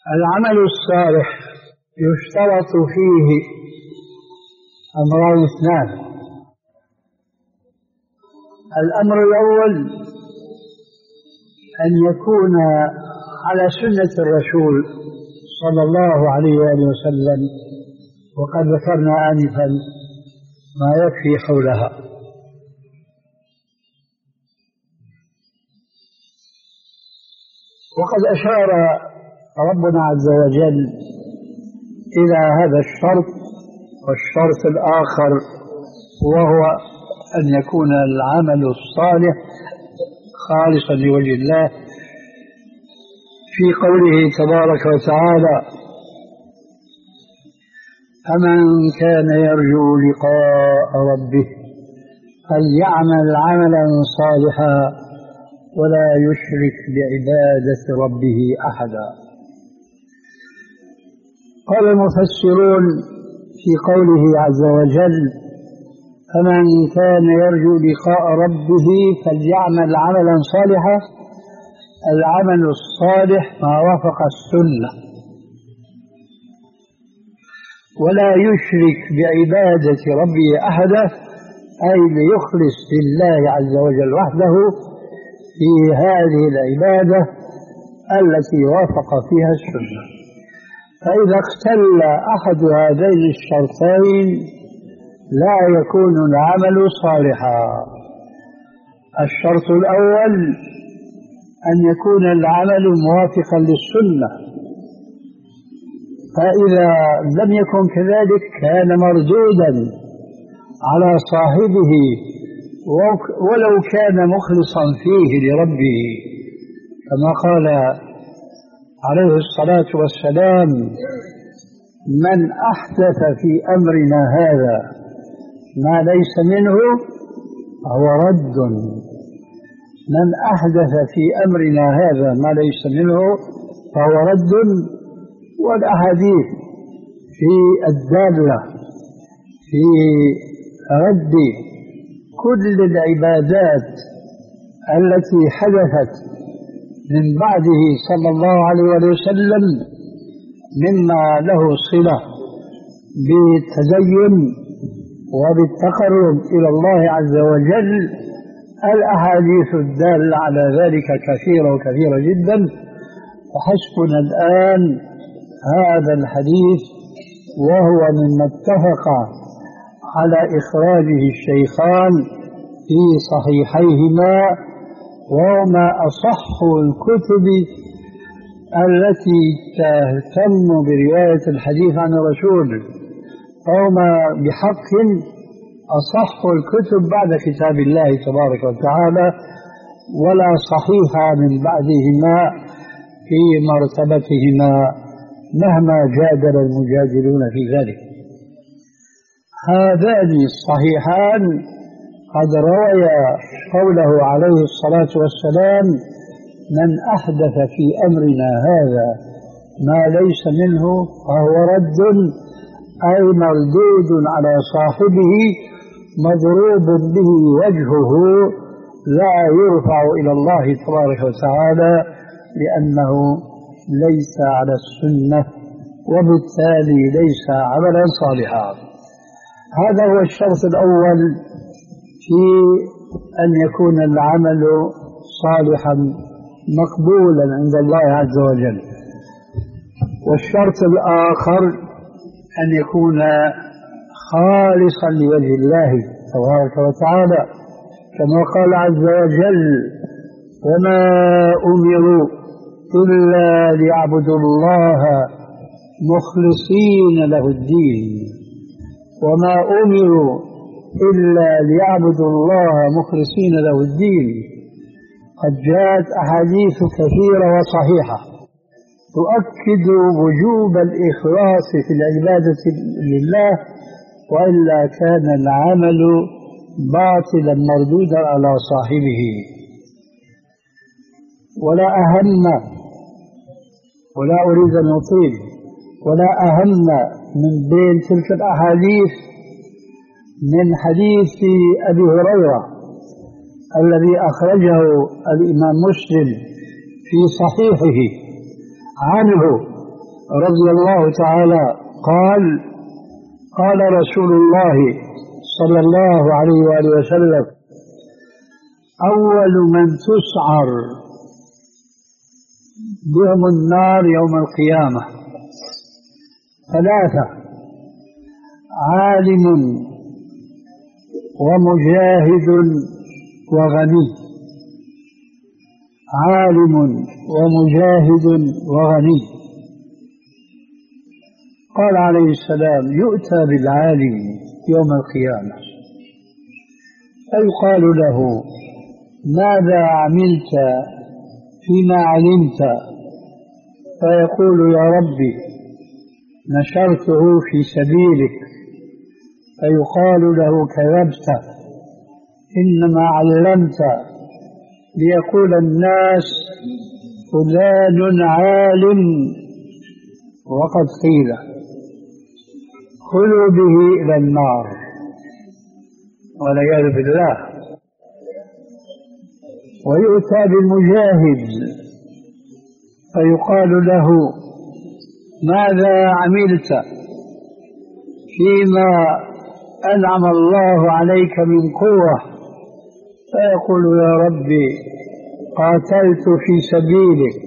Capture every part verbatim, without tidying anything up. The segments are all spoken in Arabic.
العمل الصالح يشترط فيه أمران اثنان. الأمر الأول أن يكون على سنة الرسول صلى الله عليه وآله وسلم، وقد ذكرنا آنفا ما يكفي حولها. وقد أشار ربنا عز وجل إلى هذا الشرط، والشرط الآخر وهو أن يكون العمل الصالح خالصا لوجه الله، في قوله تبارك وتعالى: فمن كان يرجو لقاء ربه فليعمل عملا صالحا ولا يشرك بعبادة ربه أحدا. قال المفسرون في قوله عز وجل: فمن كان يرجو لقاء ربه فليعمل عملا صالحا، العمل الصالح ما وافق السنة، ولا يشرك بعبادة ربه أحدا، أي ليخلص لله عز وجل وحده في هذه العبادة التي وافق فيها السنة. فإذا اختل أحد هذين الشرطين لا يكون العمل صالحا. الشرط الأول أن يكون العمل موافقا للسنة، فإذا لم يكن كذلك كان مردودا على صاحبه ولو كان مخلصا فيه لربه، كما قال عليه الصلاة والسلام: من أحدث في أمرنا هذا ما ليس منه فهو رد. من أحدث في أمرنا هذا ما ليس منه فهو رد. والأحاديث في الدالة في رد كل العبادات التي حدثت من بعده صلى الله عليه وسلم مما له صلة بالتدين وبالتقرب إلى الله عز وجل، الأحاديث الدالة على ذلك كثيرة وكثيرة جدا. وحسبنا الآن هذا الحديث وهو مما اتفق على إخراجه الشيخان في صحيحيهما، وهما أصح الكتب التي تهتم برواية الحديث عن الرسول، وهما بحق أصح الكتب بعد كتاب الله تبارك وتعالى، ولا صحيح من بعدهما في مرتبتهما مهما جادل المجادلون في ذلك. هذان الصحيحان قد رويا قوله عليه الصلاة والسلام: من أحدث في أمرنا هذا ما ليس منه فهو رد، أي مردود على صاحبه مضروب به وجهه، لا يرفع إلى الله تبارك وتعالى لأنه ليس على السنة، وبالتالي ليس عملا صالحا. هذا هو الشرط الأول في أن يكون العمل صالحا مقبولا عند الله عز وجل. والشرط الآخر أن يكون خالصا لوجه الله تبارك وتعالى، كما قال عز وجل: وما أمروا إلا ليعبدوا الله مخلصين له الدين. وما أمروا إلا ليعبدوا الله مخلصين له الدين. قد جاءت أحاديث كثيرة وصحيحة تؤكد وجوب الإخلاص في العبادة لله، وإلا كان العمل باطلا مردودا على صاحبه. ولا أهم، ولا أريد أن أطيل، ولا أهم من بين تلك الأحاديث من حديث أبي هريرة الذي أخرجه الإمام مسلم في صحيحه عنه رضي الله تعالى قال: قال رسول الله صلى الله عليه وآله وسلم: أول من تسعر بهم النار يوم القيامة ثلاثة: عالم ومجاهد وغني. عالم ومجاهد وغني. قال عليه السلام: يؤتى بالعالم يوم القيامة فيقال له: ماذا عملت فيما علمت؟ فيقول: يا ربي نشرته في سبيلك. فيقال له: كذبت، إنما علمت ليقول الناس فلان عالم، وقد قيل خلوا به إلى النار والعياذ بالله. ويؤتى بالمجاهد فيقال له: ماذا عملت فيما أنعم الله عليك من قوة؟ فيقول: يا ربي قاتلت في سبيلك.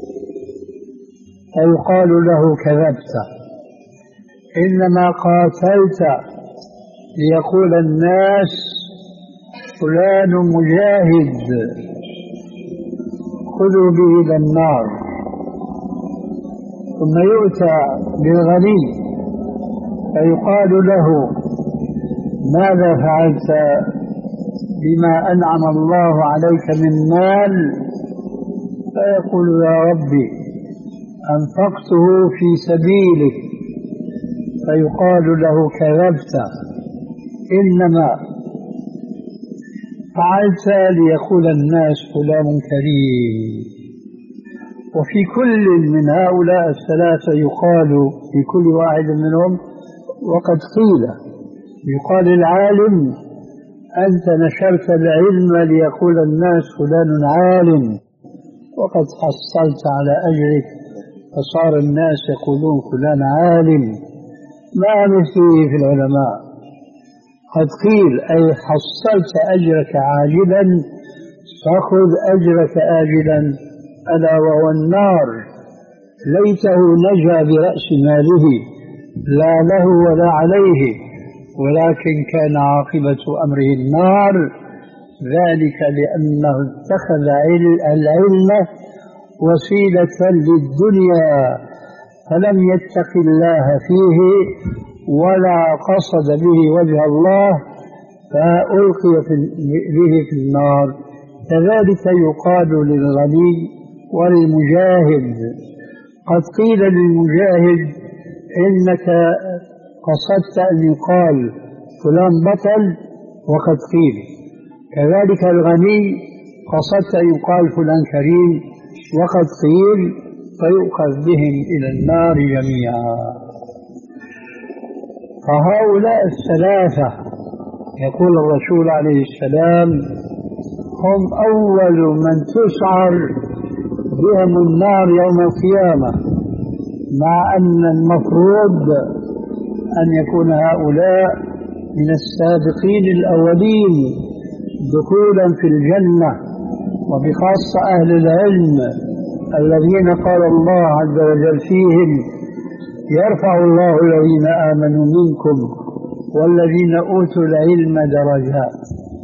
فيقال له: كذبت، إنما قاتلت ليقول الناس فلان مجاهد، خذوا به إلى النار. ثم يؤتى بالغني فيقال له: ماذا فعلت بما أنعم الله عليك من مال؟ فيقول: يا ربي أنفقته في سبيلك. فيقال له: كذبت، إنما فعلت ليقول الناس فلان كريم. وفي كل من هؤلاء الثلاثة يقال في كل واحد منهم وقد قيل. يقال العالم: أنت نشرت العلم ليقول الناس فلان عالم، وقد حصلت على أجرك فصار الناس يقولون فلان عالم. ما مثله في العلماء. قد قيل: أي حصلت أجرك عاجلا فخذ أجرك آجلا، ألا وهو النار. ليته نجا برأس ماله لا له ولا عليه، ولكن كان عاقبة أمره النار، ذلك لأنه اتخذ العلم وسيلة للدنيا فلم يتق الله فيه ولا قصد به وجه الله فألقي به في النار. كذلك يقال للغني وللمجاهد. قد قيل للمجاهد: إنك قصدت أن يقال فلان بطل، وقد قيل. كذلك الغني قصدت أن يقال فلان كريم، وقد قيل، فيؤخذ بهم إلى النار جميعا. فهؤلاء الثلاثة يقول الرسول عليه السلام: هم أول من تسعر بهم النار يوم القيامة، مع أن المفروض أن يكون هؤلاء من السابقين الأولين دخولا في الجنة، وبخاصة أهل العلم الذين قال الله عز وجل فيهم: يرفع الله الذين آمنوا منكم والذين أوتوا العلم درجات.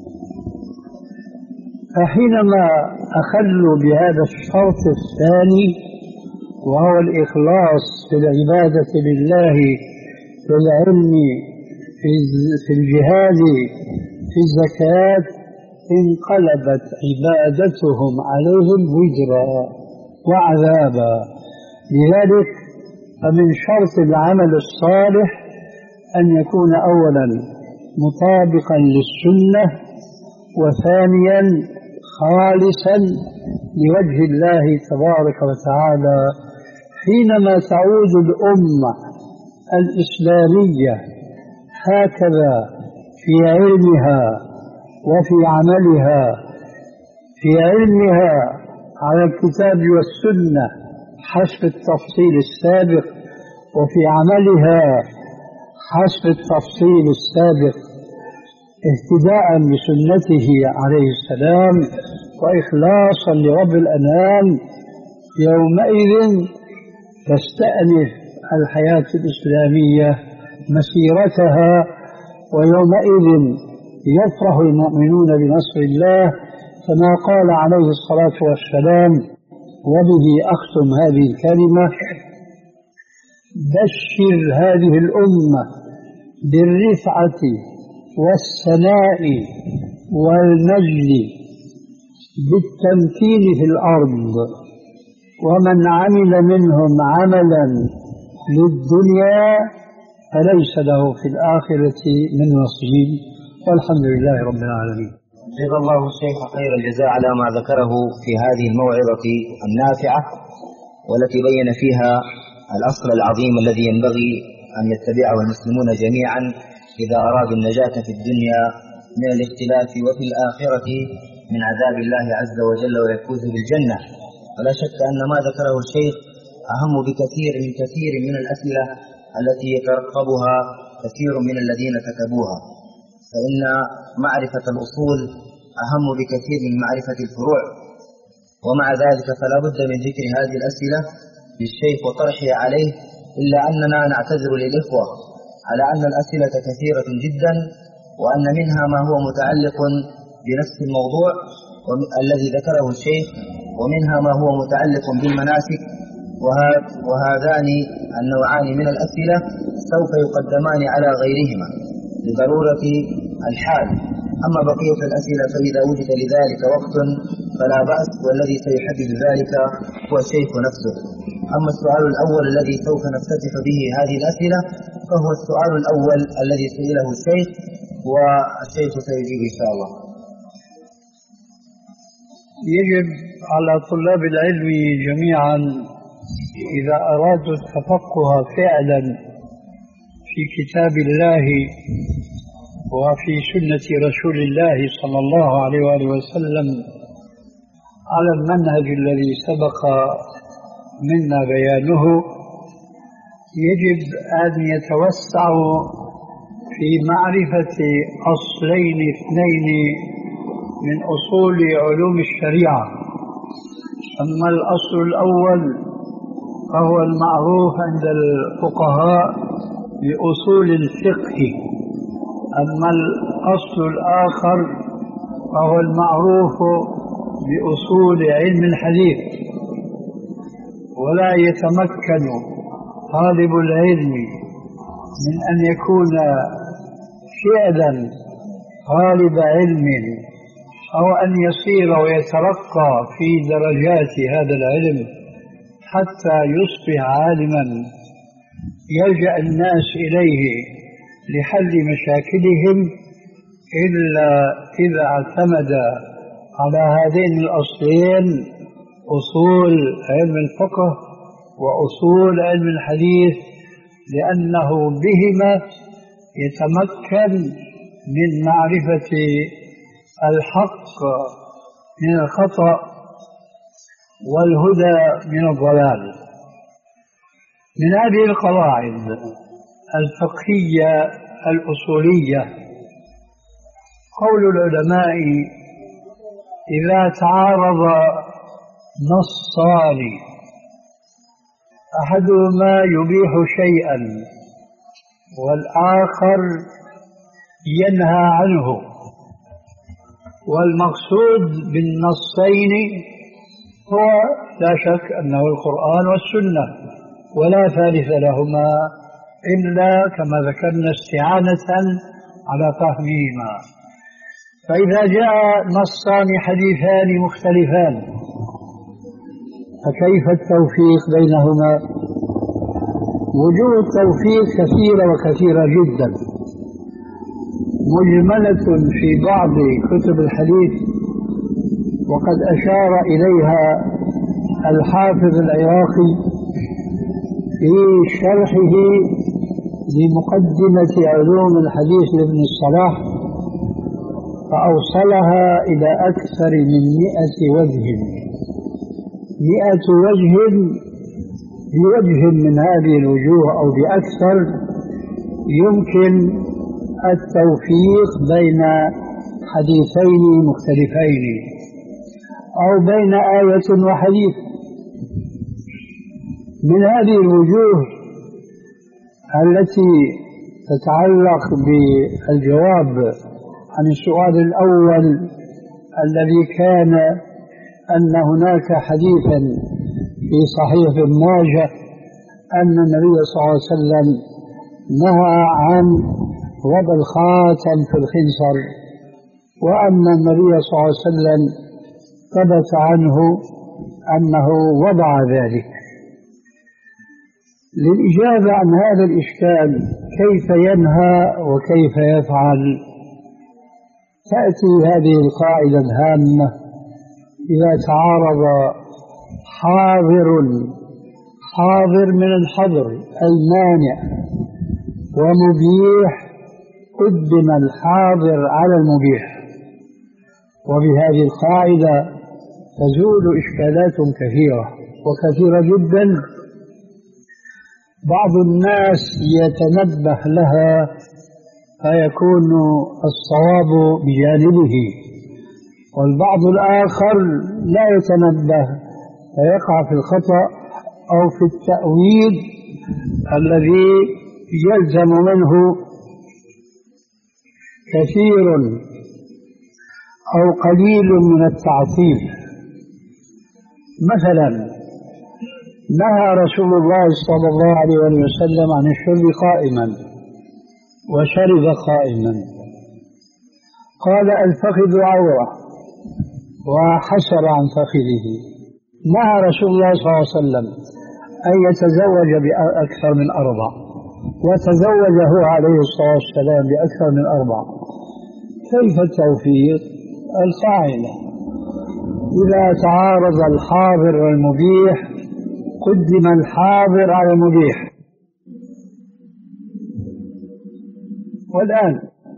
فحينما أخلوا بهذا الشرط الثاني وهو الإخلاص في العبادة لله، في العلم، في الجهاد، في الزكاة، انقلبت عبادتهم عليهم وزرا وعذابا. لذلك فمن شرط العمل الصالح أن يكون أولا مطابقا للسنة، وثانيا خالصا لوجه الله تبارك وتعالى. حينما تعود الأمة الإسلامية هكذا في علمها وفي عملها، في علمها على الكتاب والسنة حسب التفصيل السابق، وفي عملها حسب التفصيل السابق، اهتداء بسنته عليه السلام وإخلاصا لرب الأنام، يومئذ تستأنف الحياة الإسلامية مسيرتها، ويومئذ يفرح المؤمنون بنصر الله، كما قال عليه الصلاة والسلام، وبه أختم هذه الكلمة: بشر هذه الأمة بالرفعة والثناء والمجد بالتمكين في الأرض، ومن عمل منهم عملا للدنيا فليس له في الآخرة من نصيب، والحمد لله رب العالمين. جزا الله الشيخ خير الجزاء على ما ذكره في هذه الموعظة النافعة، والتي بين فيها الأصل العظيم الذي ينبغي أن يتبعه المسلمون جميعا إذا أرادوا النجاة في الدنيا من الاختلاف، وفي الآخرة من عذاب الله عز وجل ويفوز بالجنة. ولا شك أن ما ذكره الشيخ أهم بكثير من كثير من الأسئلة التي يترقبها كثير من الذين كتبوها، فإن معرفة الأصول أهم بكثير من معرفة الفروع، ومع ذلك فلا بد من ذكر هذه الأسئلة للشيخ وطرحها عليه، إلا أننا نعتذر للإخوة على أن الأسئلة كثيرة جدا، وأن منها ما هو متعلق بنفس الموضوع الذي ذكره الشيخ، ومنها ما هو متعلق بالمناسك، وهذان النوعان من الأسئلة سوف يقدمان على غيرهما لضرورة الحال. أما بقية الأسئلة فإذا وجد لذلك وقت فلا بأس، والذي سيحدد ذلك هو الشيخ نفسه. أما السؤال الأول الذي سوف نفتتح به هذه الأسئلة فهو السؤال الأول الذي سئله الشيخ، والشيخ سيجيب إن شاء الله. يجب على طلاب العلم جميعا إذا أرادوا التفقه فعلا في كتاب الله وفي سنة رسول الله صلى الله عليه وآله وسلم على المنهج الذي سبق منا بيانه، يجب أن يتوسعوا في معرفة أصلين اثنين من أصول علوم الشريعة. أما الأصل الأول فهو المعروف عند الفقهاء بأصول الفقه، أما الأصل الآخر فهو المعروف بأصول علم الحديث. ولا يتمكن طالب العلم من أن يكون فعلا طالب علم أو أن يصير ويترقى في درجات هذا العلم حتى يصبح عالما يلجأ الناس إليه لحل مشاكلهم، إلا إذا اعتمد على هذين الأصلين، أصول علم الفقه وأصول علم الحديث، لأنه بهما يتمكن من معرفة الحق من الخطأ والهدى من الضلال. من هذه القواعد الفقهية الأصولية قول العلماء: إذا تعارض نصان أحدهما يبيح شيئا والآخر ينهى عنه، والمقصود بالنصين هو لا شك أنه القرآن والسنة، ولا ثالث لهما إلا كما ذكرنا استعانة على فهمهما. فإذا جاء نصان حديثان مختلفان فكيف التوفيق بينهما؟ وجوه التوفيق كثيرة وكثيرة جدا، مجملة في بعض كتب الحديث، وقد أشار إليها الحافظ العراقي في شرحه لمقدمة علوم الحديث لابن الصلاح، فأوصلها إلى أكثر من مئة وجه. مئة وجه بوجه من هذه الوجوه أو بأكثر يمكن التوفيق بين حديثين مختلفين أو بين آية وحديث. من هذه الوجوه التي تتعلق بالجواب عن السؤال الأول الذي كان أن هناك حديثا في صحيح ابن ماجه أن النبي صلى الله عليه وسلم نهى عن وضع الخاتم في الخنصر، وأن النبي صلى الله عليه وسلم ثبت عنه أنه وضع ذلك. للإجابة عن هذا الإشكال كيف ينهى وكيف يفعل، تأتي هذه القاعدة الهامة: إذا تعارض حاضر حاضر من الحظر أي مانع ومبيح قدم الحاضر على المبيح. وبهذه القاعدة تزول إشكالات كثيرة وكثيرة جدا بعض الناس يتنبه لها فيكون الصواب بجانبه، والبعض الآخر لا يتنبه فيقع في الخطأ أو في التأويل الذي يلزم منه كثير أو قليل من التعطيل. مثلا نهى رسول الله صلى الله عليه وسلم عن الشرب قائما وشرب قائما، قال الفخذ عورة وحسر عن فخذه. نهى رسول الله صلى الله عليه وسلم أن يتزوج بأكثر من أربع، وتزوجه عليه الصلاة والسلام بأكثر من أربع. كيف التوفيق؟ القاعدة: إذا تعارض الحاضر والمبيح قدم الحاضر على المبيح. والآن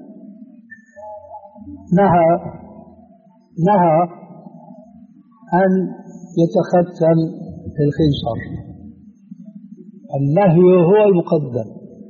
نهى نهى أن يتختم في الخنصر. النهي هو المقدم،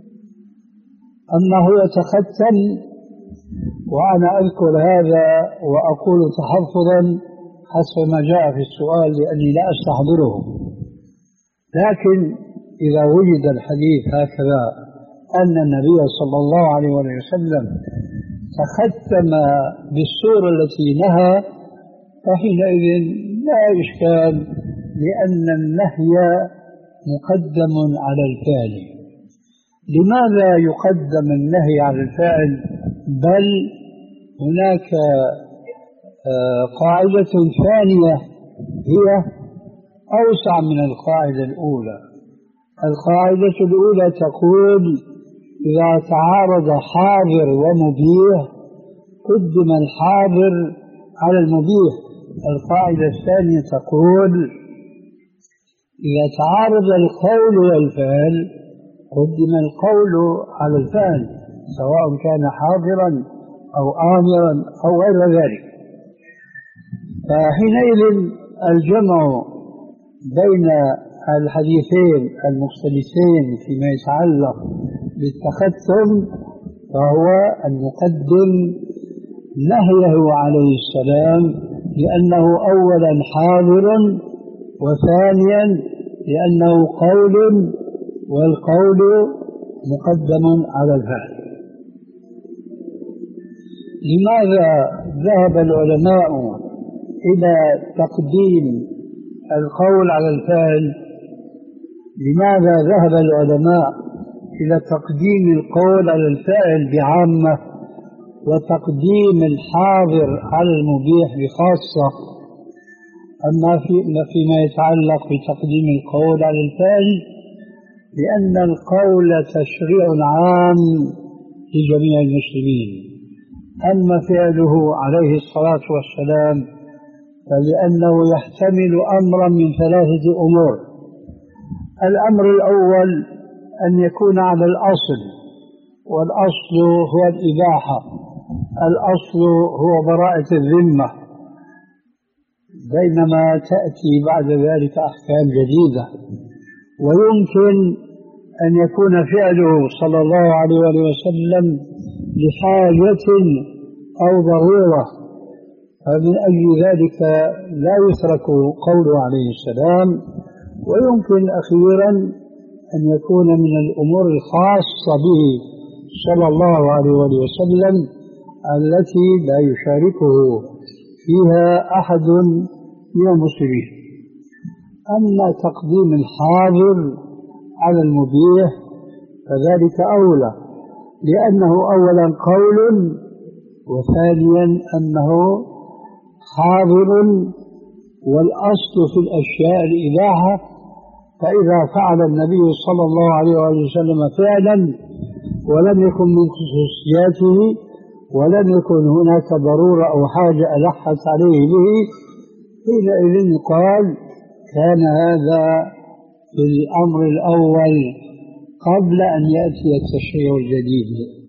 أنه يتختم، وأنا أذكر هذا وأقول تحفظا حسب ما جاء في السؤال لأني لا أستحضره، لكن إذا وجد الحديث هكذا أن النبي صلى الله عليه وسلم تختم بالسورة التي نهى فحينئذ لا إشكال، لأن النهي مقدم على الفعل. لماذا يقدم النهي على الفعل؟ بل هناك قاعدة ثانية هي أوسع من القاعدة الأولى. القاعدة الأولى تقول: إذا تعارض حاضر ومبيح قدم الحاضر على المبيح. القاعدة الثانية تقول: إذا تعارض القول والفعل قدم القول على الفعل، سواء كان حاضرا أو آمرا أو غير ذلك. فحينئذ الجمع بين الحديثين المختلفين فيما يتعلق بالتختم فهو أن نقدم نهيه عليه السلام لأنه أولا حاضر، وثانيا لأنه قول، والقول مقدم على الفعل. لماذا ذهب العلماء إلى تقديم القول على الفعل؟ لماذا ذهب العلماء إلى تقديم القول على الفعل بعامة وتقديم الحاضر على المبيح بخاصة؟ أما فيما يتعلق بتقديم القول على الفعل لأن القول تشريع عام لجميع المسلمين، أما فعله عليه الصلاة والسلام فلأنه يحتمل أمرا من ثلاثة أمور. الأمر الأول أن يكون على الأصل، والأصل هو الإباحة، الأصل هو براءة الذمة، بينما تأتي بعد ذلك أحكام جديدة. ويمكن أن يكون فعله صلى الله عليه وسلم لحاجة أو ضرورة، فمن أجل ذلك لا يترك قوله عليه السلام. ويمكن أخيرا أن يكون من الأمور الخاصة به صلى الله عليه وسلم التي لا يشاركه فيها أحد من المسلمين. أما تقديم الحاضر على المبيح فذلك أولى، لأنه أولا قول، وثانيا أنه حاضر، والأصل في الأشياء الإباحة، فإذا فعل النبي صلى الله عليه وسلم فعلا ولم يكن من خصوصياته ولم يكن هناك ضرورة أو حاجة ألحت عليه به، حينئذ قال كان هذا في الأمر الأول قبل أن يأتي التشريع الجديد.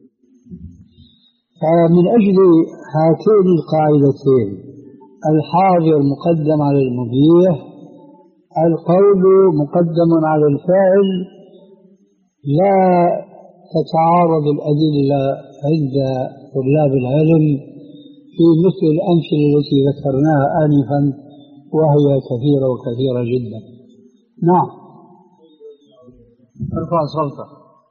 فمن أجل هاتين القاعدتين، الحاضر مقدم على المبيح، القول مقدم على الفاعل، لا تتعارض الأدلة عند طلاب العلم في مثل الأمثلة التي ذكرناها آنفا، وهي كثيرة وكثيرة جدا. نعم، ارفع صوتك.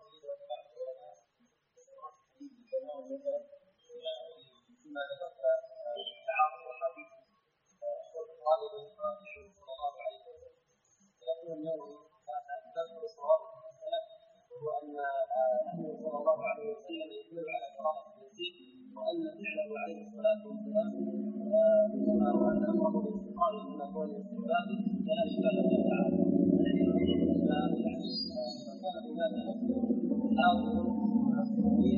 وأن النبي صلى الله عليه وسلم يدل على كراهة التنزيل، وأن فعله عليه الصلاة والسلام إنما هو أن أمره بالاستقامة من أقوال الاستقامة لا إشكال في التعامل. فكان هناك حاضر مسؤولين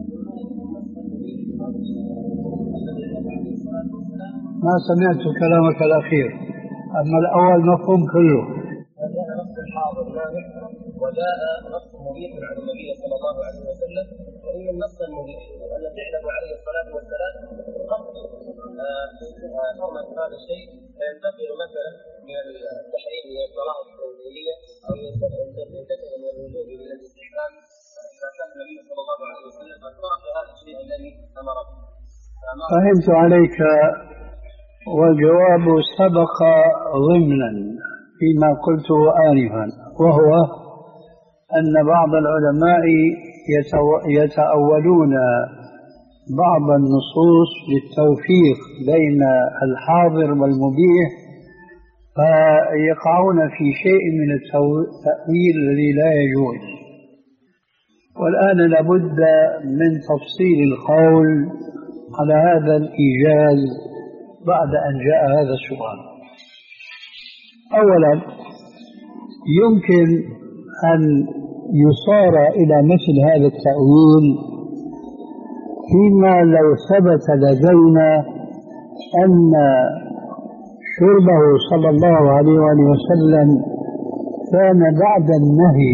ما سمعت كلامك الأخير، أما الأول مفهوم كله. وجاء نص الحاضر مانع، وجاء نص مبيح عن النبي صلى الله عليه وسلم، وإن النص المبيح وأن فعله عليه الصلاة والسلام قصد حرمة هذا الشيء، فينتقل مثلا من التحريم إلى الصلاة التنزيلية، أو ينتقل من الوجوب إلى الاستحباب، إذا كان النبي صلى الله عليه وسلم قد ترك هذا الشيء الذي أمر به. فهمت عليك، والجواب سبق ضمنا فيما قلته آنفا، وهو أن بعض العلماء يتأولون بعض النصوص للتوفيق بين الحاضر والمبيح، فيقعون في شيء من التأويل الذي لا يجوز. والآن لابد من تفصيل القول على هذا الإيجاز بعد أن جاء هذا السؤال. أولا، يمكن أن يصار إلى مثل هذا التأويل فيما لو ثبت لدينا أن شربه صلى الله عليه وسلم كان بعد النهي،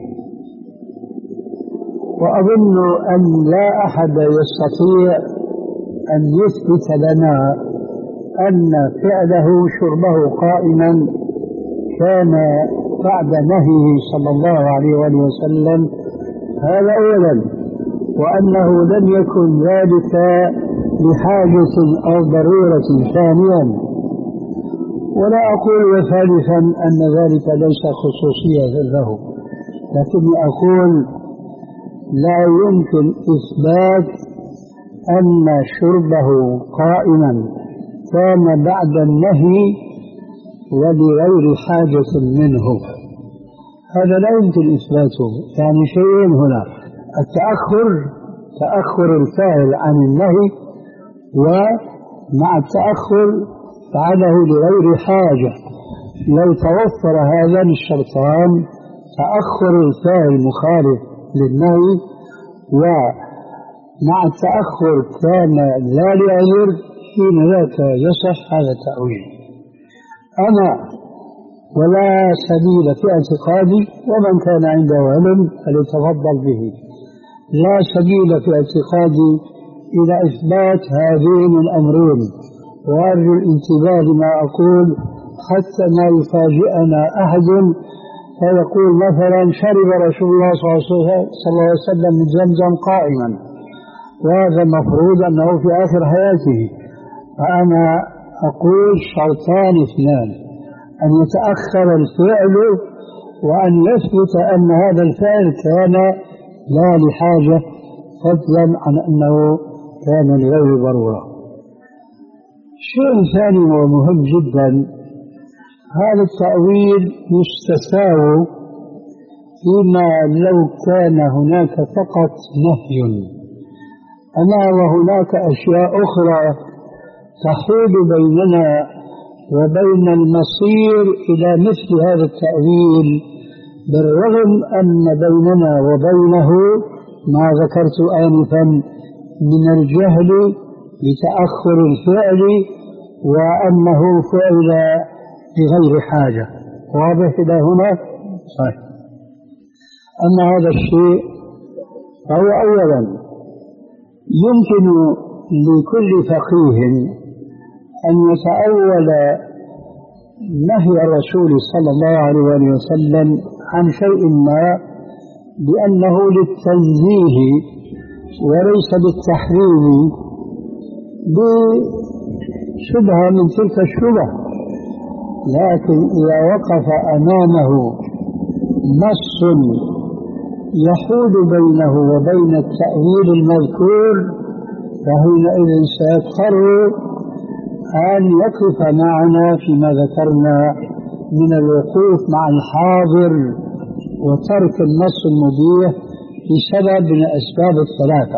وأظن أن لا أحد يستطيع أن يثبت لنا أن فعله شربه قائما كان بعد نهيه صلى الله عليه وسلم، هذا أولا، وأنه لم يكن ذلك لحاجة أو ضرورة ثانيا. ولا أقول ثالثا أن ذلك ليس خصوصية له، لكني أقول لا يمكن إثبات أن شربه قائما كان بعد النهي ولغير حاجة منه، هذا لا يمكن إثباته. يعني شيئين هنا: التأخر، تأخر الفاعل عن النهي، ومع التأخر فعله لغير حاجة. لو توفر هذان الشرطان، تأخر الفاعل مخالف للنهي ومع التأخر كان لا لعذر، حين ذاك يصح هذا التأويل. أنا ولا سبيل في اعتقادي، ومن كان عنده علم فليتفضل به، لا سبيل في اعتقادي إلى إثبات هذين الأمرين. وأرجو الانتباه لما أقول حتى ما يفاجئنا أحد فيقول مثلا شرب رسول الله صلى الله عليه وسلم من زمزم قائما، وهذا المفروض أنه في آخر حياته. فأنا أقول شرطان اثنان: أن يتأخر الفعل، وأن يثبت أن هذا الفعل كان لا لحاجة، فضلا عن أنه كان لغير ضرورة. الشيء الثاني ومهم جدا، هذا التأويل يستساغ فيما لو كان هناك فقط نهي، أما وهناك أشياء أخرى تحول بيننا وبين المصير إلى مثل هذا التأويل، بالرغم أن بيننا وبينه ما ذكرت آنفا من الجهل بتأخر الفعل وأنه فعل بغير حاجة. واضح إلى هنا؟ صحيح. أما هذا الشيء فهو أولا يمكن لكل فقيه أن يتأول نهي الرسول صلى الله عليه وسلم عن شيء ما بأنه للتنزيه وليس بالتحريم، بشبهة من تلك الشبه. لكن إذا وقف أمامه نص يحول بينه وبين التأويل المذكور، فحينئذ سيضطر أن يقف معنا فيما ذكرنا من الوقوف مع الحاضر وترك النص المبيح بسبب من الأسباب الثلاثة.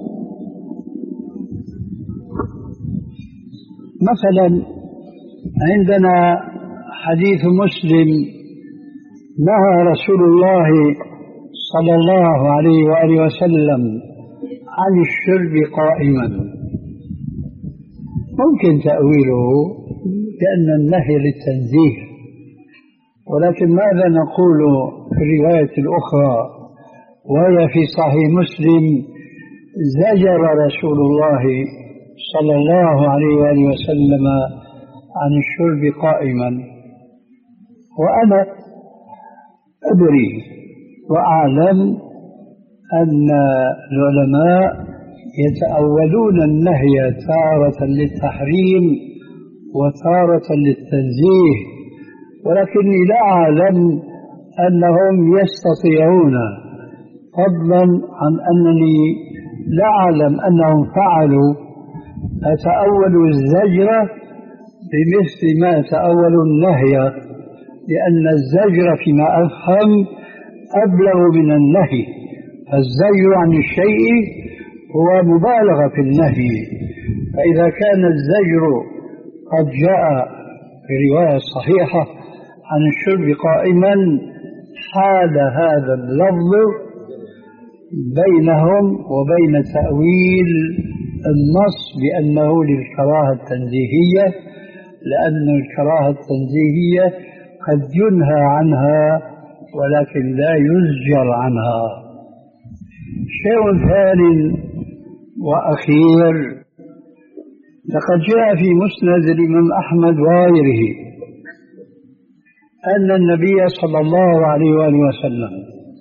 مثلا عندنا حديث مسلم نهى رسول الله صلى الله عليه وآله وسلم عن الشرب قائما. ممكن تأويله بأن النهي للتنزيه، ولكن ماذا نقول في الرواية الأخرى وهي في صحيح مسلم: زجر رسول الله صلى الله عليه وآله وسلم عن الشرب قائما. وأنا أدري وأعلم أن العلماء يتأولون النهي تارة للتحريم وتارة للتنزيه، ولكني لا أعلم أنهم يستطيعون، فضلا عن أنني لا أعلم أنهم فعلوا أتأولوا الزجر بمثل ما تأولوا النهي، لأن الزجر فيما أفهم أبلغ من النهي. الزجر عن الشيء هو مبالغة في النهي، فإذا كان الزجر قد جاء في رواية صحيحة عن الشرب قائما، حال هذا اللفظ بينهم وبين تأويل النص بأنه للكراهة التنزيهية، لأن الكراهة التنزيهية قد ينهى عنها ولكن لا يزجر عنها. شيء ثاني وأخير، لقد جاء في مسند الإمام أحمد وغيره أن النبي صلى الله عليه وآله وسلم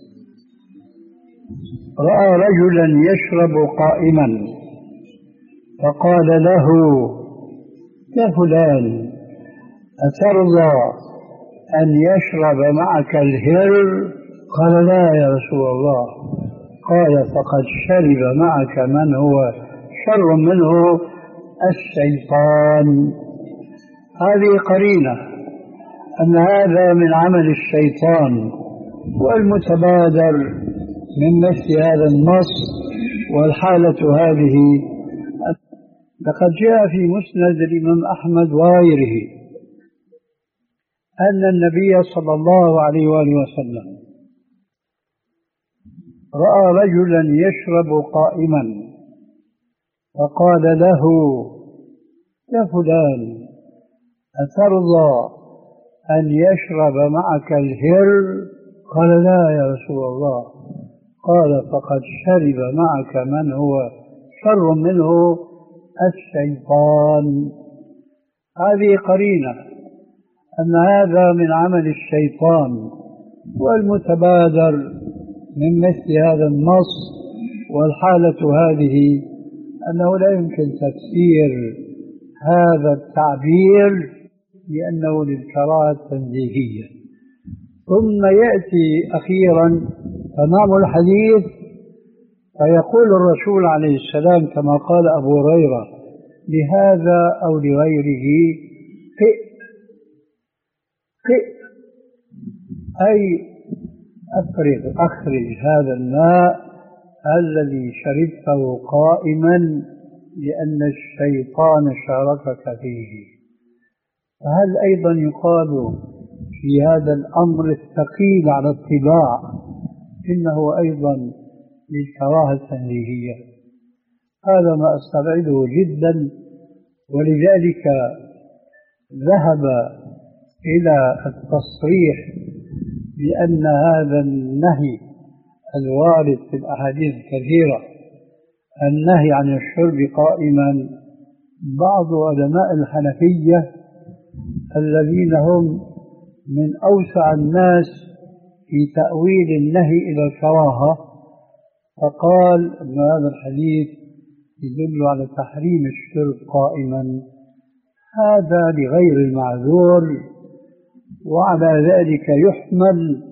رأى رجلا يشرب قائما، فقال له: يا فلان، أترضى أن يشرب معك الهر؟ قال: لا يا رسول الله. قال: فقد شرب معك من هو شر منه، الشيطان. هذه قرينة أن هذا من عمل الشيطان، والمتبادر من مثل هذا النص والحالة هذه. لقد جاء في مسند الإمام أحمد وغيره أن النبي صلى الله عليه وآله وسلم رأى رجلا يشرب قائما، فقال له: يا فلان، أترضى أن يشرب معك الهر؟ قال: لا يا رسول الله. قال: فقد شرب معك من هو شر منه، الشيطان. هذه قرينة أن هذا من عمل الشيطان، والمتبادر من مثل هذا النص والحالة هذه أنه لا يمكن تفسير هذا التعبير لأنه للكراهة التنزيهية. ثم يأتي أخيرا تمام الحديث فيقول الرسول عليه السلام كما قال أبو هريرة لهذا أو لغيره قئ قئ، أي أفرغ أخرج هذا الماء الذي شربته قائما لأن الشيطان شاركك فيه. فهل أيضا يقال في هذا الأمر الثقيل على الطباع إنه أيضا للكراهة التنزيهية؟ هذا ما أستبعده جدا، ولذلك ذهب إلى التصريح بأن هذا النهي الوارد في الأحاديث الكثيرة النهي عن الشرب قائما بعض علماء الحنفية الذين هم من أوسع الناس في تأويل النهي إلى الكراهة، فقال أن هذا الحديث يدل على تحريم الشرب قائما. هذا لغير المعذور، وعلى ذلك يحمل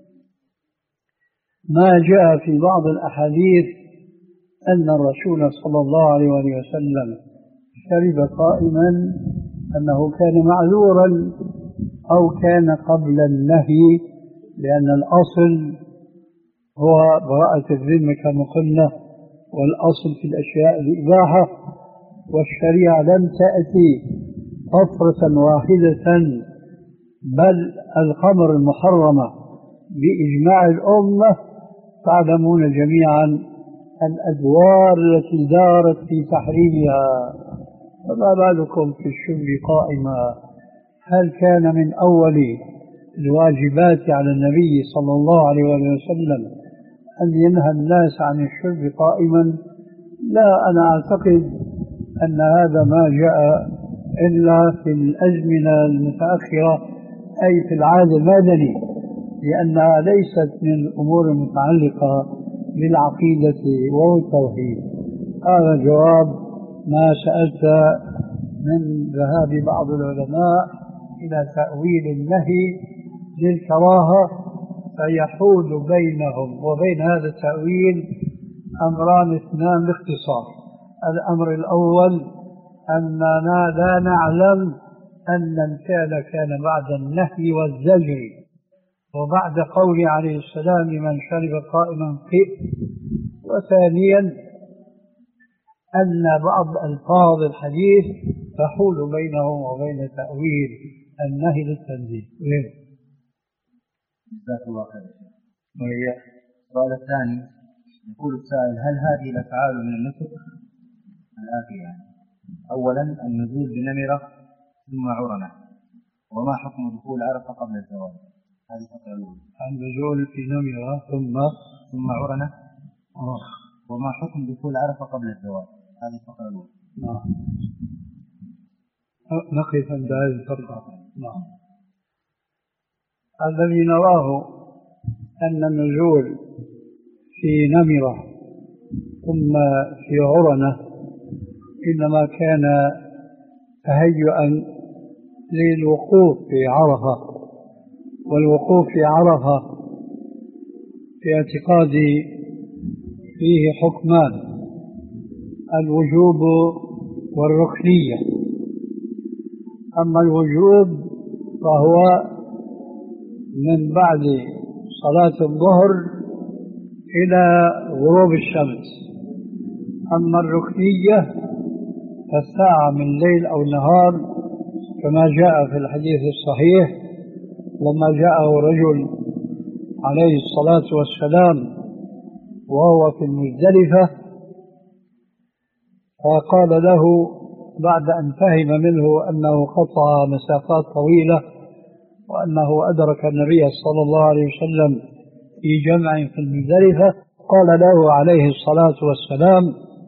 ما جاء في بعض الأحاديث أن الرسول صلى الله عليه وسلم شرب قائما أنه كان معذورا أو كان قبل النهي، لأن الأصل هو براءة الذمة كما قلنا، والأصل في الأشياء الإباحة، والشريعة لم تأتي طفرة واحدة، بل الخمر المحرمة بإجماع الأمة تعلمون جميعا الأدوار التي دارت في تحريمها، فما بالكم في الشرب قائما؟ هل كان من أول الواجبات على النبي صلى الله عليه وسلم أن ينهى الناس عن الشرب قائما؟ لا، أنا أعتقد أن هذا ما جاء إلا في الأزمنة المتأخرة، أي في العهد المدني، لأنها ليست من الأمور المتعلقة بالعقيدة والتوحيد. هذا جواب ما سألت من ذهاب بعض العلماء إلى تأويل النهي للكراهة، فيحول بينهم وبين هذا التأويل أمران اثنان باختصار. الأمر الأول أننا لا نعلم أن الفعل كان بعد النهي والزجر وبعد قول عليه السلام من شرب قائما قئ. وثانيا أن بعض ألفاظ الحديث تحول بينهم وبين تأويل النهي للتنزيه. جزاك الله خير. وهي السؤال الثاني يقول السائل: هل هذه الأفعال من النسك الآتية؟ يعني أولا النزول بنمرة ثم عرنة، وما حكم دخول عرفة قبل الزواج؟ هذه الفقرة الأولى. النزول في نمرة ثم ثم عرنة، آه. وما حكم دخول عرفة قبل الزواج؟ هذه الفقرة الأولى. نعم. نقف عند هذه الفقرة. نعم. الذي نراه أن النزول في نمرة ثم في عرنة إنما كان تهيئا للوقوف في عرفة، والوقوف في عرفة في اعتقادي فيه حكمان: الوجوب والركنية. أما الوجوب فهو من بعد صلاة الظهر إلى غروب الشمس، أما الركنية فالساعة من الليل أو النهار، كما جاء في الحديث الصحيح لما جاءه رجل عليه الصلاة والسلام وهو في المزدلفة فقال له بعد أن فهم منه أنه قطع مسافات طويلة وأنه أدرك النبي صلى الله عليه وسلم في جمع في المزدلفة، قال له عليه الصلاة والسلام: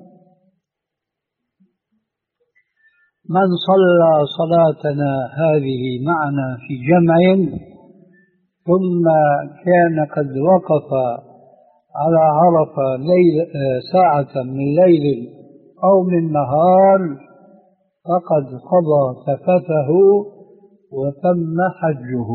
من صلى صلاتنا هذه معنا في جمع ثم كان قد وقف على عرفة ليل ساعة من ليل أو من نهار فقد قضى تفته وتم حجه.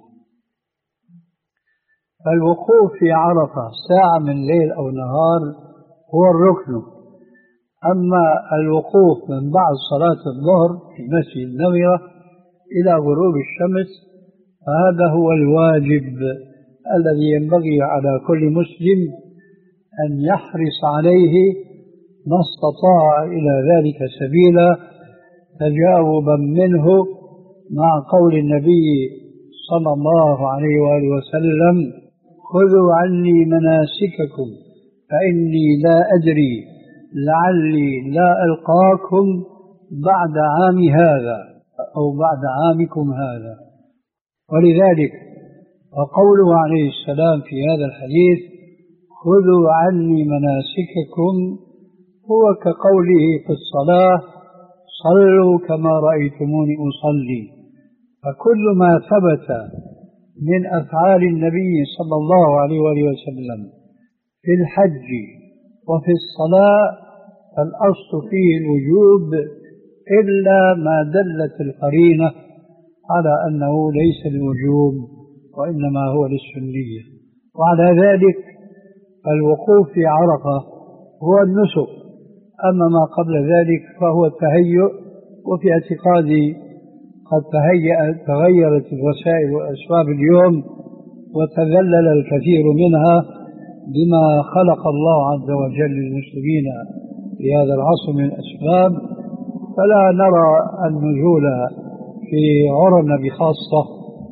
فالوقوف في عرفة ساعة من ليل أو نهار هو الركن، أما الوقوف من بعد صلاة الظهر في مسجد النمرة إلى غروب الشمس فهذا هو الواجب الذي ينبغي على كل مسلم أن يحرص عليه ما استطاع إلى ذلك سبيلا، تجاوبا منه مع قول النبي صلى الله عليه وآله وسلم: خذوا عني مناسككم فإني لا أدري لعلي لا ألقاكم بعد عام هذا أو بعد عامكم هذا. ولذلك وقوله عليه السلام في هذا الحديث: خذوا عني مناسككم، هو كقوله في الصلاة: صلوا كما رأيتموني أصلي. فكل ما ثبت من أفعال النبي صلى الله عليه وآله وسلم في الحج وفي الصلاة فالأصل فيه الوجوب، إلا ما دلت القرينة على أنه ليس الوجوب وإنما هو للسنية. وعلى ذلك الوقوف في عرفة هو النسك، أما ما قبل ذلك فهو التهيؤ. وفي اعتقادي قد تهيأ تغيرت الوسائل والأسباب اليوم وتذلل الكثير منها بما خلق الله عز وجل للمسلمين في هذا العصر من الأسباب، فلا نرى النزول في عرن بخاصة.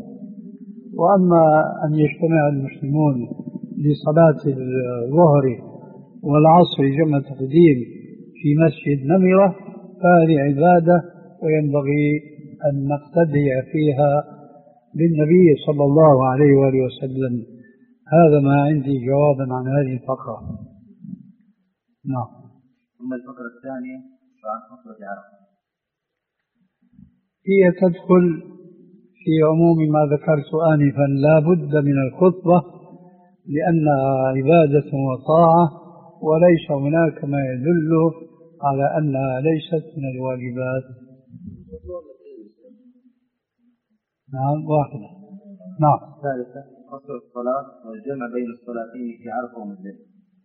وأما أن يجتمع المسلمون لصلاة الظهر والعصر جمع تقديم في مسجد نمرة فهذه عبادة وينبغي أن نقتدي فيها بالنبي صلى الله عليه وآله وسلم. هذا ما عندي جوابا عن هذه الفقرة. نعم. ثم الفقرة الثانية عن خطبة عرفة. هي تدخل في عموم ما ذكرت آنفا، لا بد من الخطبة لأنها عبادة وطاعة، وليس هناك ما يدل على أنها ليست من الواجبات. نعم واحدة. نعم. ثالثة قصر الصلاة والجمع بين الصلاتين في عرفة ومزدلفة.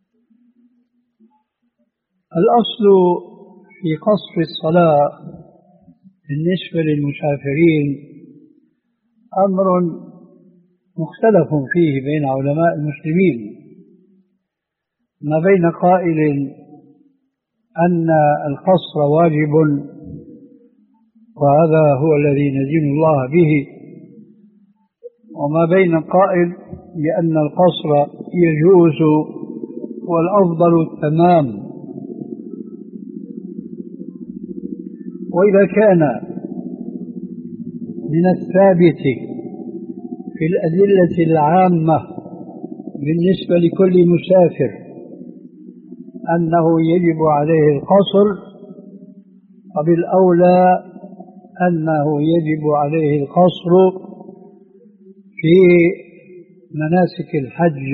الأصل في قصر الصلاة بالنسبة للمسافرين أمر مختلف فيه بين علماء المسلمين، ما بين قائل أن القصر واجب وهذا هو الذي ندين الله به، وما بين قائل بأن القصر يجوز والأفضل التمام. وإذا كان من الثابت في الأدلة العامة بالنسبة لكل مسافر أنه يجب عليه القصر، فبالأولى أنه يجب عليه القصر في مناسك الحج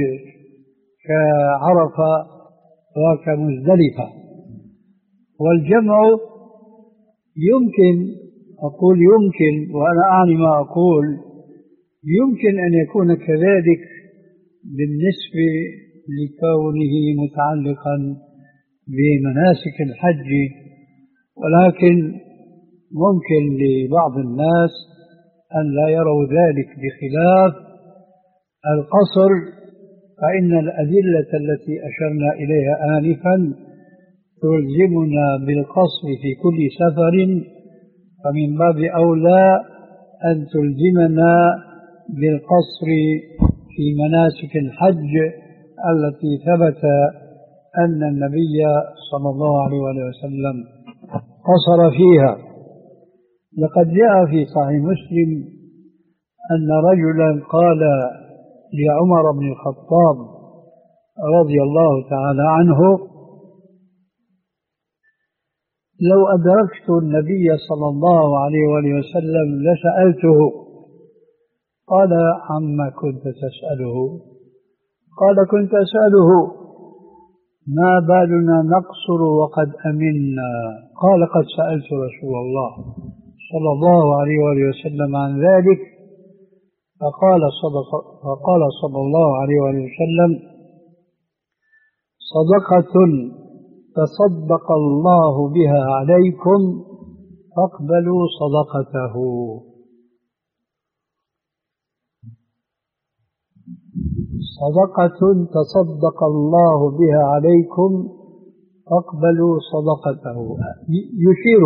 كعرفة وكمزدلفة. والجمع يمكن، أقول يمكن وأنا أعني ما أقول، يمكن أن يكون كذلك بالنسبة لكونه متعلقا بمناسك الحج، ولكن ممكن لبعض الناس أن لا يروا ذلك بخلاف القصر، فإن الأدلة التي أشرنا إليها آنفا تلزمنا بالقصر في كل سفر، فمن باب أولى أن تلزمنا بالقصر في مناسك الحج التي ثبت أن النبي صلى الله عليه وسلم قصر فيها. لقد جاء في صحيح مسلم أن رجلا قال لعمر بن الخطاب رضي الله تعالى عنه: لو أدركت النبي صلى الله عليه وسلم لسألته قال: عما كنت تسأله؟ قال: كنت أسأله ما بالنا نقصر وقد أمنا. قال: قد سألت رسول الله صلى الله عليه وآله وسلم عن ذلك، فقال صدق فقال صلى الله عليه وآله وسلم: صدقة تصدق الله بها عليكم فاقبلوا صدقته. صدقة تصدق الله بها عليكم فاقبلوا صدقته، يشير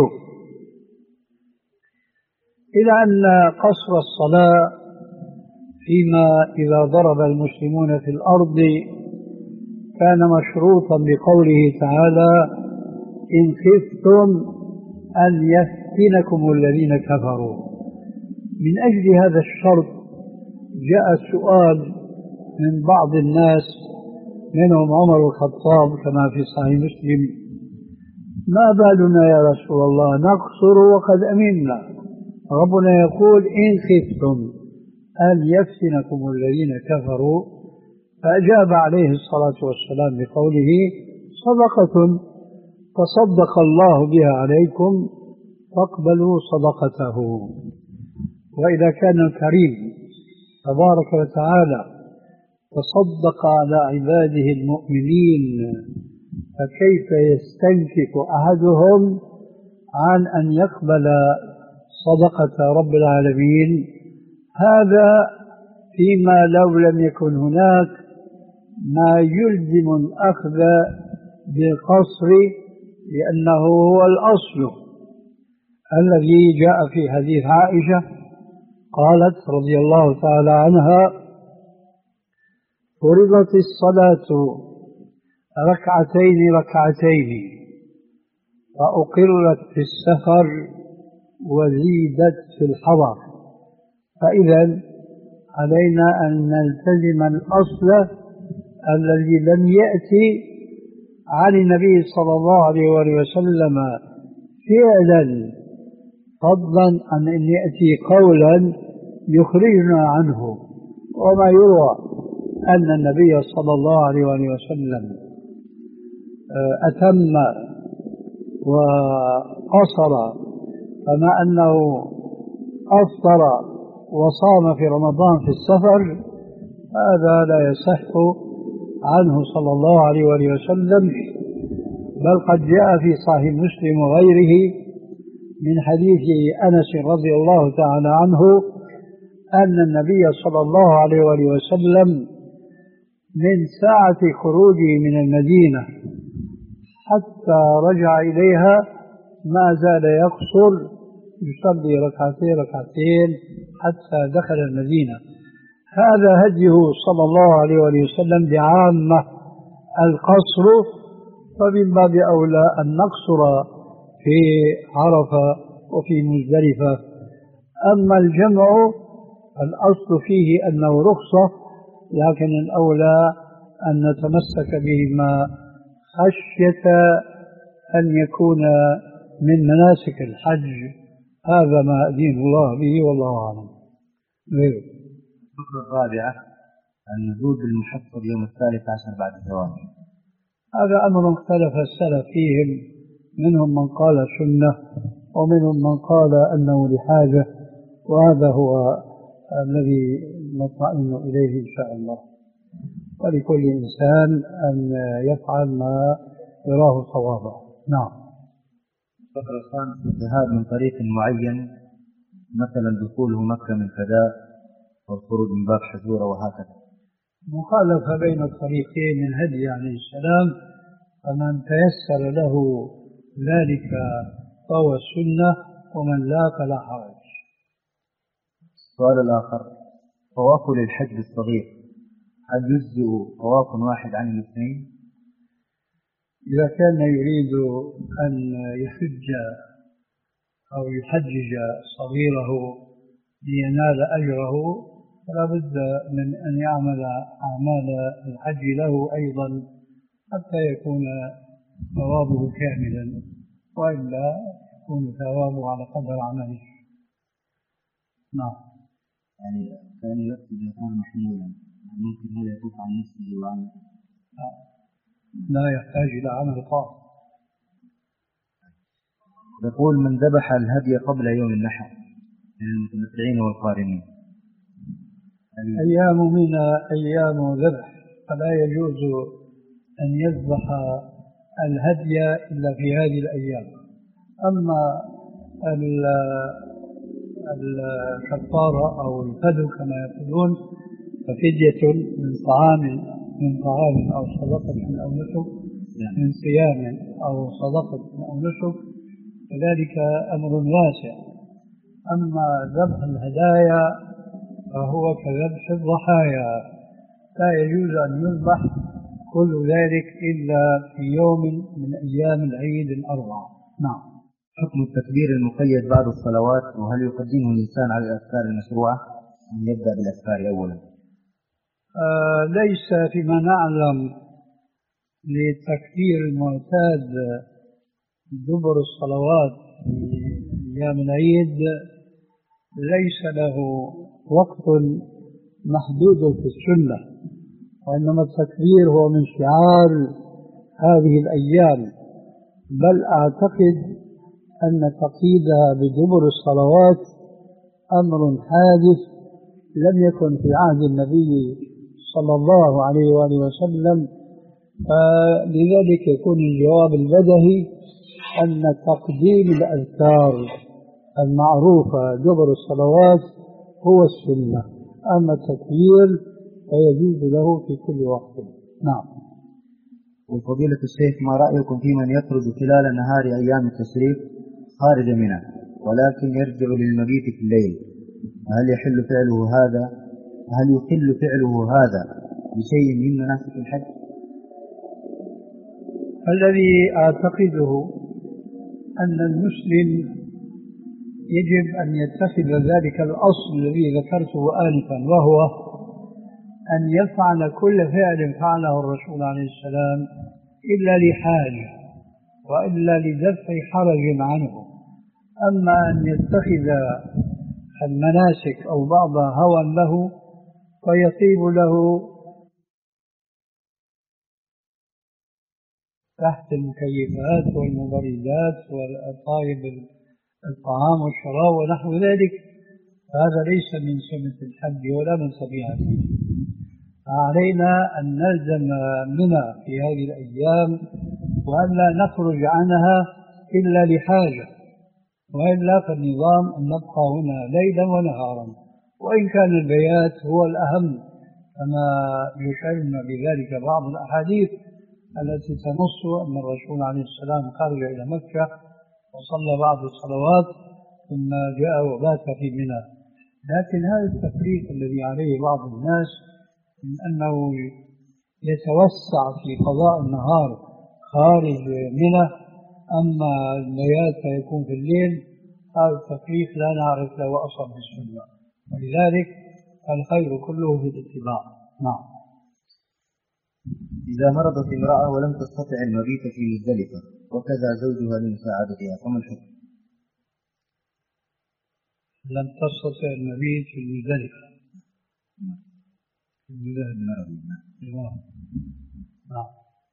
إلى أن قصر الصلاة فيما إذا ضرب المسلمون في الأرض كان مشروطا بقوله تعالى: إن خفتم أن يفتنكم الذين كفروا. من أجل هذا الشرط جاء السؤال من بعض الناس منهم عمر الخطاب كما في صحيح مسلم: ما بالنا يا رسول الله نقصر وقد أمنا، ربنا يقول إن خفتم أن يفتنكم الذين كفروا. فأجاب عليه الصلاة والسلام بقوله: صدقة تصدق الله بها عليكم فاقبلوا صدقته. وإذا كان الكريم تبارك وتعالى تصدق على عباده المؤمنين، فكيف يستنكف أحدهم عن أن يقبل صدقة رب العالمين؟ هذا فيما لو لم يكن هناك ما يلزم الأخذ بالقصر، لأنه هو الأصل الذي جاء في حديث عائشة قالت رضي الله تعالى عنها: فرضت الصلاة ركعتين ركعتين فأقرت في السفر وزيدت في الحضر. فإذا علينا أن نلتزم الأصل الذي لم يأتي عن النبي صلى الله عليه وسلم فعلا، فضلا عن أن يأتي قولا يخرجنا عنه. وما يروى أن النبي صلى الله عليه وسلم أتم وقصر، كما أنه أفطر وصام في رمضان في السفر، هذا لا يصح عنه صلى الله عليه وسلم. بل قد جاء في صحيح مسلم وغيره من حديث أنس رضي الله تعالى عنه أن النبي صلى الله عليه وسلم من ساعة خروجه من المدينة حتى رجع إليها ما زال يقصر، يصلي ركعتين ركعتين حتى دخل المدينة. هذا هديه صلى الله عليه وسلم بعامة القصر، فمن باب أولى أن نقصر في عرفة وفي مزدلفة. أما الجمع الأصل فيه أنه رخصة، لكن الأولى أن نتمسك بهما خشية أن يكون من مناسك الحج. هذا ما أدين الله به والله أعلم. غيره. الفقرة الرابعة: النزول بالمحصب يوم الثالث عشر بعد الزواج. هذا أمر اختلف السلف فيهم، منهم من قال سنة ومنهم من قال أنه لحاجة، وهذا هو الذي نطمئن إليه إن شاء الله. ولكل إنسان أن يفعل ما يراه صوابا. نعم. الفقرة الخامسة: الذهاب من طريق معين، مثلا دخوله مكة من كذا والخروج من باب حزورة وهكذا. مخالفة بين الطريقين من هدي عليه السلام، فمن تيسر له ذلك فهو السنة، ومن لا فلا حرج. السؤال الآخر: طواف للحج الصغير، هل يجزئ طواف واحد عن الاثنين؟ إذا كان يريد أن يحج أو يحجج صغيره لينال أجره، فلا بد من أن يعمل أعمال الحج له أيضا حتى يكون ثوابه كاملا، وإلا يكون ثوابه على قدر عمله. نعم. يعني كان يقصد مكان محمولا، ممكن هو يطوف عن نفسه وعن لا يحتاج إلى عمل خاص. يقول من ذبح الهدي قبل يوم النحر من المتمتعين والقارنين. أيام منى أيام ذبح، فلا يجوز أن يذبح الهدي إلا في هذه الأيام. أما الكفارة أو الفدو كما يقولون ففدية من طعام من طعام أو صدقة أو نسك، من صيام أو صدقة أو نسك، كذلك أمر واسع. أما ذبح الهدايا فهو كذبح الضحايا، لا يجوز أن يذبح كل ذلك إلا في يوم من أيام العيد الأربعة. نعم. حكم التكبير المقيد بعد الصلوات، وهل يقدمه الإنسان على الأذكار المشروعة أم يبدأ بالأذكار أولا؟ آه ليس فيما نعلم للتكبير المعتاد دبر الصلوات في أيام العيد ليس له وقت محدود في السنة، وإنما التكبير هو من شعار هذه الأيام. بل أعتقد أن تقييدها بدبر الصلوات أمر حادث لم يكن في عهد النبي صلى الله عليه وآله وسلم، فلذلك يكون الجواب البدهي أن تقديم الأذكار المعروفة دبر الصلوات هو السنة، أما التكبير فيجوز له في كل وقت. نعم. وفضيلة الشيخ، ما رأيكم في من يخرج خلال نهار أيام التشريق خارج منى ولكن يرجع للمبيت في الليل؟ هل يحل فعله هذا هل يحل فعله هذا بشيء من مناسك الحج؟ الذي أعتقده أن المسلم يجب أن يتخذ ذلك الأصل الذي ذكرته آنفا، وهو أن يفعل كل فعل فعله الرسول عليه السلام إلا لحاجة وإلا لدفع حرج عنه. أما أن يتخذ المناسك أو بعضها هوى له فيطيب له تحت المكيفات والمبردات والطايب الطعام والشراب ونحو ذلك، هذا ليس من سنة الحج ولا من طبيعته. علينا أن نلزم منى في هذه الأيام وأن لا نخرج عنها إلا لحاجة، وإلا فالنظام أن نبقى هنا ليلا ونهارا، وإن كان البيات هو الأهم كما يشعرنا بذلك بعض الأحاديث التي تنص أن الرسول عليه السلام خرج إلى مكة وصلى بعض الصلوات ثم جاء وبات في منى. لكن هذا التفريق الذي عليه بعض الناس من أنه يتوسع في قضاء النهار خارج منى أما البيات يكون في الليل، هذا التفريق لا نعرف له أصل في السنة، ولذلك الخير كله في الاتباع. نعم. إذا مرضت امرأة ولم تستطع المبيت في مزدلفة وكذا زوجها لمساعدتها فما الحكم؟ لم تستطع المبيت في مزدلفة. نعم.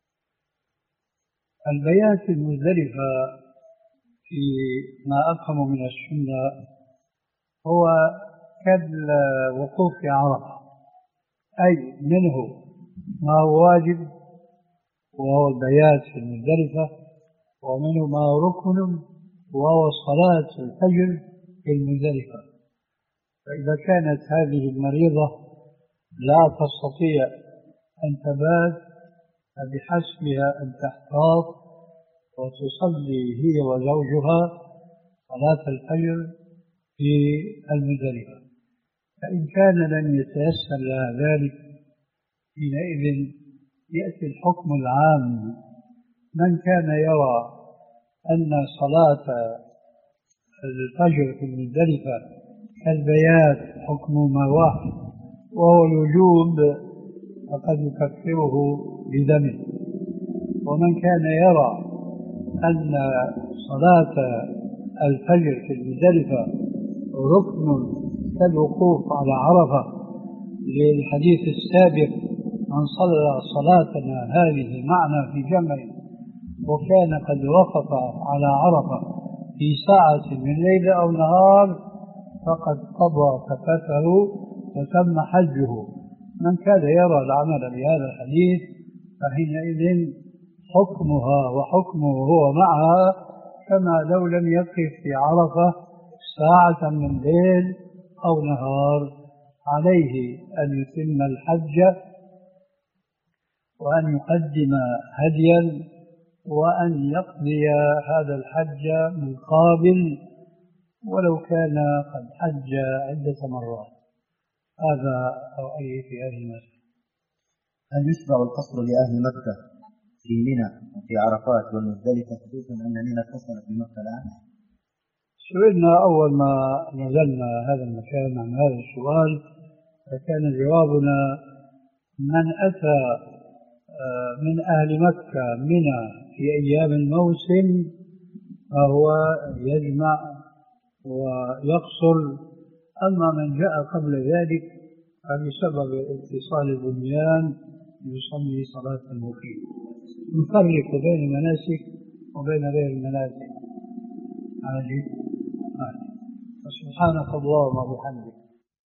البيات في المزدلفة في ما أفهم من السنة هو كالوقوف في عرفة، أي منه ما هو واجب وهو البيات في المزدلفة، ومنه ما هو ركن وهو صلاة الفجر في المزدلفة. فإذا كانت هذه المريضة لا تستطيع أن تبات فبحسبها أن تحتاط وتصلي هي وزوجها صلاة الفجر في المزدلفة. فإن كان لم يتيسر لها ذلك حينئذ يأتي الحكم العام. من كان يرى أن صلاة الفجر في المزدلفة كالبيات حكمهما واحد وهو الوجوب فقد يكفره بدمه، ومن كان يرى أن صلاة الفجر في المزدلفة ركن كالوقوف على عرفة للحديث السابق: من صلى صلاتنا هذه معنا في جمع وكان قد وقف على عرفة في ساعة من ليل أو نهار فقد قضى ففاته وتم حجه. من كان يرى العمل بهذا الحديث فحينئذ حكمها وحكمه هو معها كما لو لم يقف في عرفة ساعة من ليل أو نهار. عليه أن يتم الحج وأن يقدم هديا وأن يقضي هذا الحج من قابل ولو كان قد حج عدة مرات. هذا رأيي في هذه المسألة. هل يشرع القصر لأهل مكة في منى وفي عرفات والمزدلفة خصوصا أن منى اتصل في مكة الآن؟ سئلنا أول ما نزلنا هذا المكان عن هذا السؤال فكان جوابنا: من أتى من أهل مكة منى في أيام الموسم فهو يجمع ويقصر، أما من جاء قبل ذلك فبسبب اتصال البنيان يصلي صلاة المقيم. نفرق بين المناسك وبين غير المناسك. هذه هذه سبحانك اللهم وبحمدك.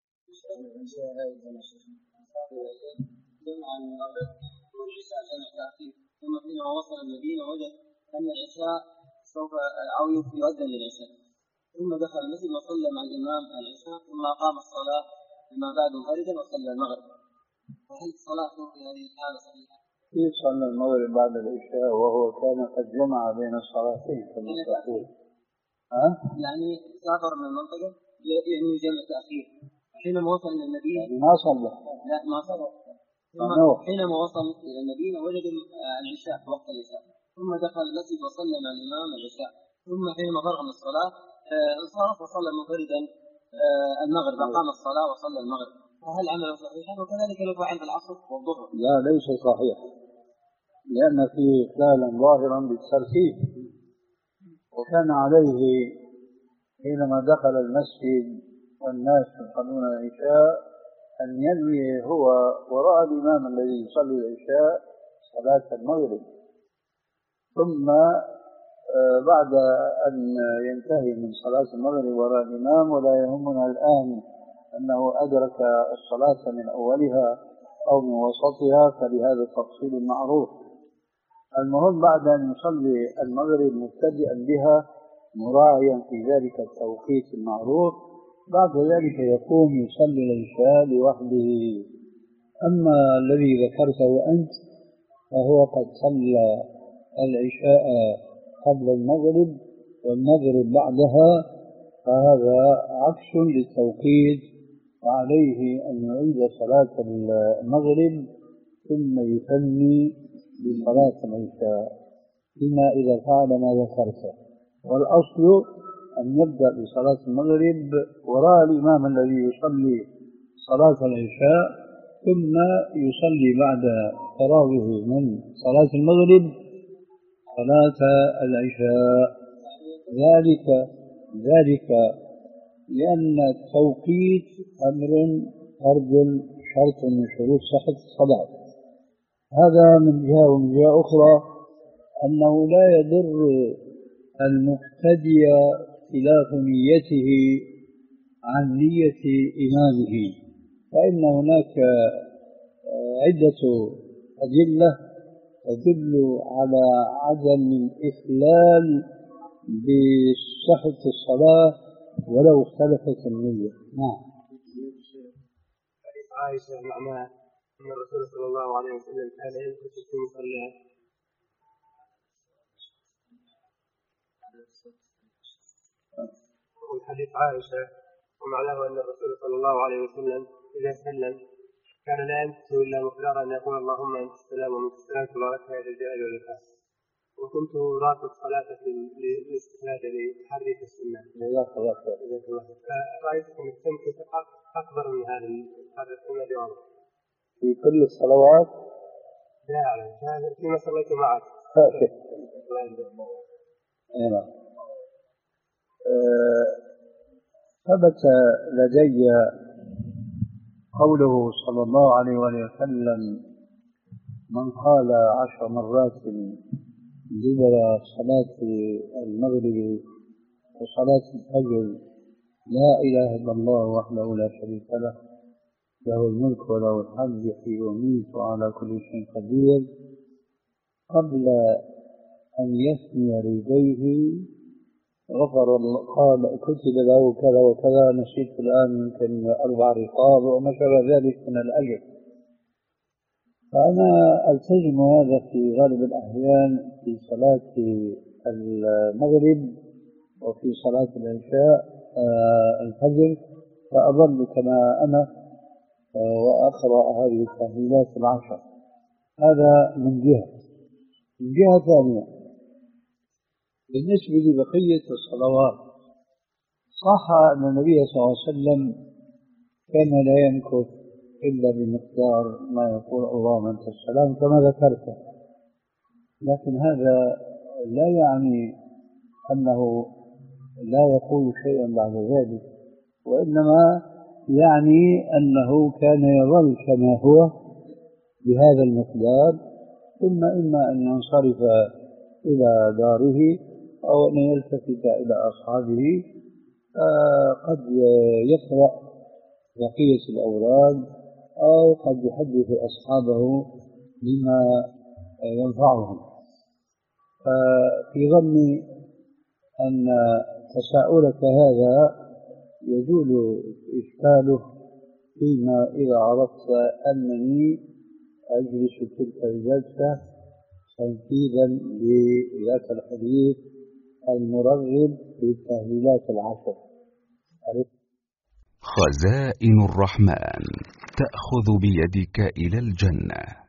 ثم حينما وصل المدينة وجد أن العشاء سوف أو يؤذن للعشاء، ثم دخل المسجد وصلى مع الإمام العشاء ثم أقام الصلاة فيما بعد خارجا وصلى المغرب. فهل صلاته في هذه الحالة صحيحة؟ كيف صلى المغرب بعد العشاء وهو كان قد جمع بين الصلاتين كما تقول؟ ها؟ يعني سافر من المنطقة يعني جمع تأخير، حينما وصل إلى المدينة ما صلى. لا ما صلى. ثم حينما وصل إلى المدينة وجد العشاء في وقت العشاء، ثم دخل المسجد وصلى مع الإمام العشاء، ثم حينما فرغ من الصلاة انصرف وصلى منفردا المغرب، أقام الصلاة وصلى المغرب. فهل عمله صحيحا؟ وكذلك لو فعل العصر والظهر. لا ليس صحيح، لأن فيه إخلالا ظاهرا بالترتيب، وكان عليه حينما دخل المسجد والناس يصلون العشاء أن ينوي هو وراء الإمام الذي يصلي العشاء صلاة المغرب، ثم بعد أن ينتهي من صلاة المغرب وراء الإمام، ولا يهمنا الآن أنه أدرك الصلاة من أولها أو من وسطها فلهذا التفصيل المعروف. المهم بعد أن يصلي المغرب مبتدئا بها مراعيا في ذلك التوقيت المعروف، بعد ذلك يقوم يصلي العشاء لوحده. أما الذي ذكرته أنت فهو قد صلى العشاء قبل المغرب والمغرب بعدها، فهذا عكس للتوقيت، وعليه أن يعيد صلاة المغرب ثم يثني بصلاة العشاء فيما إذا فعل ما ذكرته. والأصل أن يبدأ بصلاة المغرب وراء الإمام الذي يصلي صلاة العشاء، ثم يصلي بعد فراغه من صلاة المغرب صلاة العشاء. ذلك ذلك لأن التوقيت أمر فرض شرط من شروط صحة الصلاة. هذا من جهة، ومن جهة أخرى أنه لا يضر المقتدي اختلاف نيته عن نية إمامه، فإن هناك عدة أدلة تدل على عدم الإخلال بصحة الصلاة ولو اختلفت النية. نعم. حديث عائشة معناه أن الرسول صلى الله عليه وسلم كان يمكث في مصلاه. والحديث عائشة ومعناه أن الرسول صلى الله عليه وسلم إذا سلم كان لا يمكث إلا مقدار أن يقول اللهم أنت السلام ومنك السلام تبارك يا ذا الجلال والإكرام. وكنت راقب صلاة للاستفادة لتحريك السنة. جزاك الله خير. رأيتكم تمكث أكبر من هذا هذا السنة اليوم في كل الصلوات؟ لا أعلم، هذا فيما صليت معك. أه ثبت لدي قوله صلى الله عليه وسلم: من قال عشر مرات دبر صلاة المغرب وصلاة الفجر: لا إله إلا الله وحده لا شريك له، له الملك وله الحمد يحيي ويميت وعلى كل شيء قدير، قبل أن يثني رجليه غفر الله، قال كتب له كذا وكذا، نسيت الآن يمكن أربع رقاب وما شابه ذلك من الأجر. فأنا ألتزم هذا في غالب الأحيان في صلاة المغرب وفي صلاة العشاء الفجر، فأظل كما أنا وأقرأ هذه التهليلات العشر. هذا من جهة. من جهة ثانية، بالنسبة لبقية الصلوات، صح أن النبي صلى الله عليه وسلم كان لا يمكث إلا بمقدار ما يقول اللهم أنت السلام كما ذكرت، لكن هذا لا يعني أنه لا يقول شيئا بعد ذلك، وإنما يعني أنه كان يظل كما هو بهذا المقدار، ثم إما أن ينصرف إلى داره أو أن يلتفت إلى أصحابه، قد يقرأ بقية الأوراد أو قد يحدث أصحابه بما ينفعهم. ففي ظني أن تساؤلك هذا يزول إشكاله فيما إذا عرفت أنني أجلس تلك الجلسة تنفيذا لذاك الحديث المرغب في التهليلات العشر. خزائن الرحمن تأخذ بيدك إلى الجنة.